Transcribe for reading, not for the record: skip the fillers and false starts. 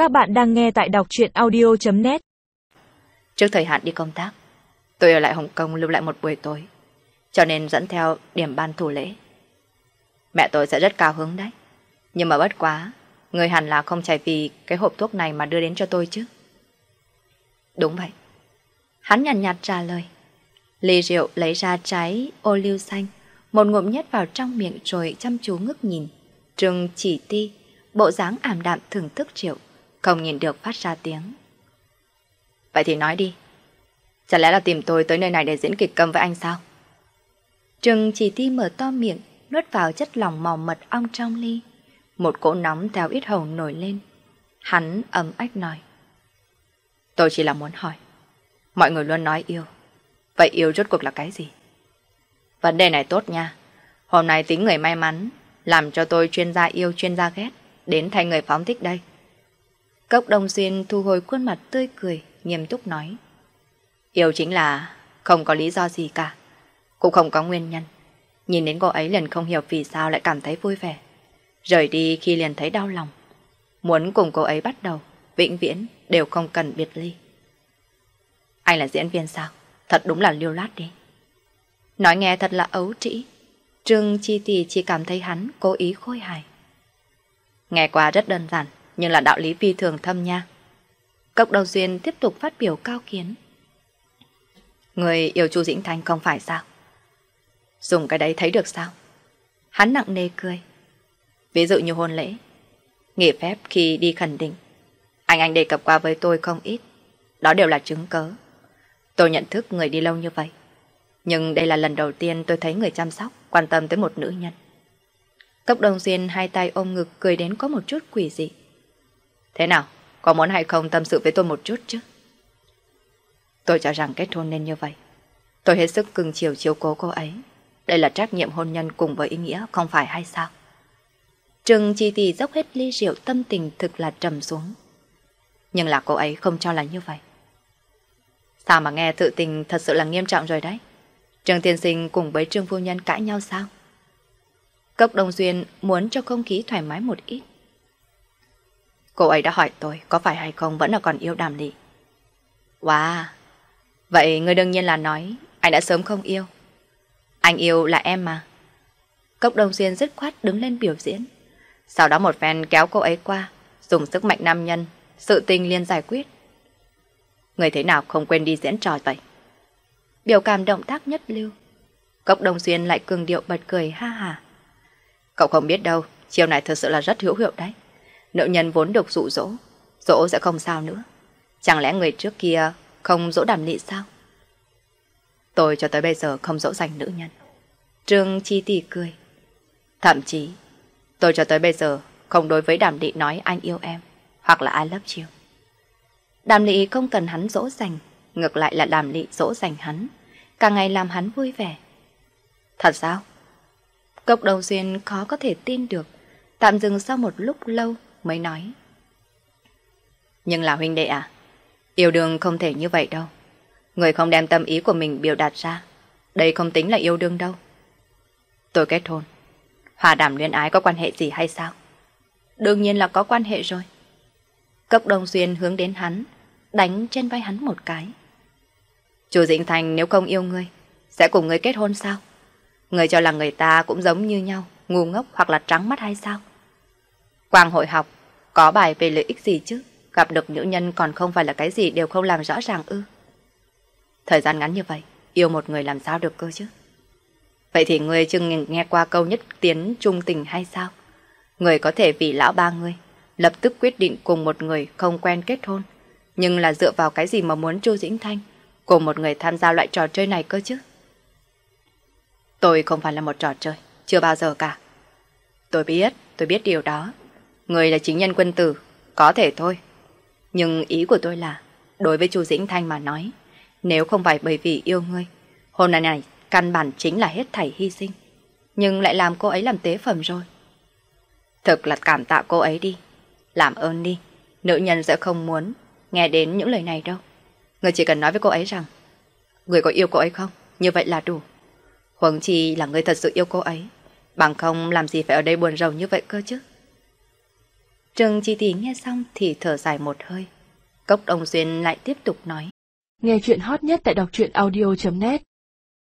Các bạn đang nghe tại đọc truyện audio.net. Trước thời hạn đi công tác, tôi ở lại Hồng Kông lưu lại một buổi tối, cho nên dẫn theo điểm ban thủ lễ. Mẹ tôi sẽ rất cao hứng đấy. Nhưng mà bất quá, người hẳn là không chạy vì cái hộp thuốc này mà đưa đến cho tôi chứ. Đúng vậy. Hắn nhàn nhạt trả lời. Ly rượu lấy ra trái ô liu xanh, một ngụm nhét vào trong miệng rồi chăm chú ngước nhìn. Trương Chỉ Ti, bộ dáng ảm đạm thưởng thức rượu, không nhìn được phát ra tiếng. Vậy thì nói đi. Chẳng lẽ là tìm tôi tới nơi này để diễn kịch câm với anh sao? Trương Chỉ Ti mở to miệng, nuốt vào chất lỏng màu mật ong trong ly. Một cỗ nóng theo yết hầu nổi lên. Hắn ấm ách nói. Tôi chỉ là muốn hỏi. Mọi người luôn nói yêu. Vậy yêu rốt cuộc là cái gì? Vấn đề này tốt nha. Hôm nay tính người may mắn làm cho tôi chuyên gia yêu chuyên gia ghét đến thành người phóng thích đây. Cốc Đông Xuyên thu hồi khuôn mặt tươi cười, nghiêm túc nói. Yêu chính là không có lý do gì cả, cũng không có nguyên nhân. Nhìn đến cô ấy liền không hiểu vì sao lại cảm thấy vui vẻ. Rời đi khi liền thấy đau lòng. Muốn cùng cô ấy bắt đầu, vĩnh viễn đều không cần biệt ly. Anh là diễn viên sao? Thật đúng là liêu lát đi. Nói nghe thật là ấu trĩ. Trương Chi Tỷ chỉ cảm thấy hắn cố ý khôi hài. Nghe qua rất đơn giản, nhưng là đạo lý phi thường thâm nha. Cốc Đầu Xuyên tiếp tục phát biểu cao kiến. Người yêu Chu Dĩnh Thanh không phải sao? Dùng cái đấy thấy được sao? Hắn nặng nề cười. Ví dụ như hôn lễ, nghỉ phép khi đi khẩn định, anh đề cập qua với tôi không ít. Đó đều là chứng cớ. Tôi nhận thức người đi lâu như vậy, nhưng đây là lần đầu tiên tôi thấy người chăm sóc quan tâm tới một nữ nhân. Cốc Đông Xuyên hai tay ôm ngực cười đến có một chút quỷ dị. Thế nào, có muốn hay không tâm sự với tôi một chút chứ? Tôi cho rằng kết hôn nên như vậy. Tôi hết sức cưng chiều chiếu cố cô ấy. Đây là trách nhiệm hôn nhân cùng với ý nghĩa, không phải hay sao? Trương Chi Tỷ dốc hết ly rượu, tâm tình thực là trầm xuống. Nhưng là cô ấy không cho là như vậy. Sao mà nghe sự tình thật sự là nghiêm trọng rồi đấy. Trương tiên sinh cùng với Trương phu nhân cãi nhau sao? Cốc Đông Xuyên muốn cho không khí thoải mái một ít. Cô ấy đã hỏi tôi có phải hay không vẫn là còn yêu Đàm Lị. Wow, vậy người đương nhiên là nói anh đã sớm không yêu. Anh yêu là em mà. Cốc Đông Xuyên dứt khoát đứng lên biểu diễn. Sau đó một phen kéo cô ấy qua, dùng sức mạnh nam nhân, sự tình liền giải quyết. Người thế nào không quên đi diễn trò vậy? Biểu cảm động tác nhất lưu. Cốc Đông Xuyên lại cường điệu bật cười ha hà. Cậu không biết đâu, chiêu này thật sự là rất hữu hiệu đấy. Nữ nhân vốn được dụ dỗ, dỗ sẽ không sao nữa. Chẳng lẽ người trước kia không dỗ Đàm Lị sao? Tôi cho tới bây giờ không dỗ dành nữ nhân. Trương Chi Tỷ cười. Thậm chí, tôi cho tới bây giờ không đối với Đàm Lị nói anh yêu em, hoặc là I love you. Đàm Lị không cần hắn dỗ dành, ngược lại là Đàm Lị dỗ dành hắn, càng ngày làm hắn vui vẻ. Thật sao? Cốc Đầu Xuyên khó có thể tin được, tạm dừng sau một lúc lâu mới nói. Nhưng là huynh đệ à, yêu đương không thể như vậy đâu. Người không đem tâm ý của mình biểu đạt ra, đây không tính là yêu đương đâu. Tôi kết hôn, hòa đàm luyến ái có quan hệ gì hay sao? Đương nhiên là có quan hệ rồi. Cốc Đông Xuyên hướng đến hắn, đánh trên vai hắn một cái. Chu Dĩnh Thanh nếu không yêu ngươi, sẽ cùng ngươi kết hôn sao? Ngươi cho là người ta cũng giống như nhau, ngu ngốc hoặc là trắng mắt hay sao? Quang hội học, có bài về lợi ích gì chứ? Gặp được nữ nhân còn không phải là cái gì đều không làm rõ ràng ư? Thời gian ngắn như vậy, yêu một người làm sao được cơ chứ? Vậy thì ngươi chừng nghe qua câu nhất tiến trung tình hay sao? Người có thể vì lão ba ngươi lập tức quyết định cùng một người không quen kết hôn, nhưng là dựa vào cái gì mà muốn Chu Dĩnh Thanh cùng một người tham gia loại trò chơi này cơ chứ? Tôi không phải là một trò chơi, chưa bao giờ cả. Tôi biết điều đó. Người là chính nhân quân tử, có thể thôi. Nhưng ý của tôi là, đối với Chu Dĩnh Thanh mà nói, nếu không phải bởi vì yêu ngươi, hôn này căn bản chính là hết thảy hy sinh, nhưng lại làm cô ấy làm tế phẩm rồi. Thực là cảm tạ cô ấy đi, làm ơn đi, nữ nhân sẽ không muốn nghe đến những lời này đâu. Người chỉ cần nói với cô ấy rằng, người có yêu cô ấy không, như vậy là đủ. Huống chi là người thật sự yêu cô ấy, bằng không làm gì phải ở đây buồn rầu như vậy cơ chứ. Trương Chi Tỷ nghe xong thì thở dài một hơi. Cốc Đông Xuyên lại tiếp tục nói. Nghe chuyện hot nhất tại đọc truyện audio.net